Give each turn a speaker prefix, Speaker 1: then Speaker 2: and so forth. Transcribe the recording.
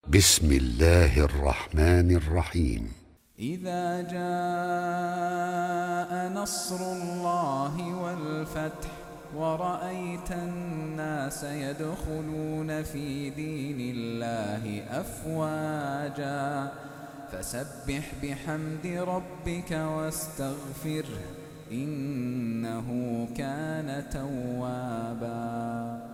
Speaker 1: بسم الله الرحمن الرحيم.
Speaker 2: إذا جاء نصر الله والفتح ورأيت الناس يدخلون في دين الله أفواجا فسبح بحمد ربك واستغفره إنه كان توابا.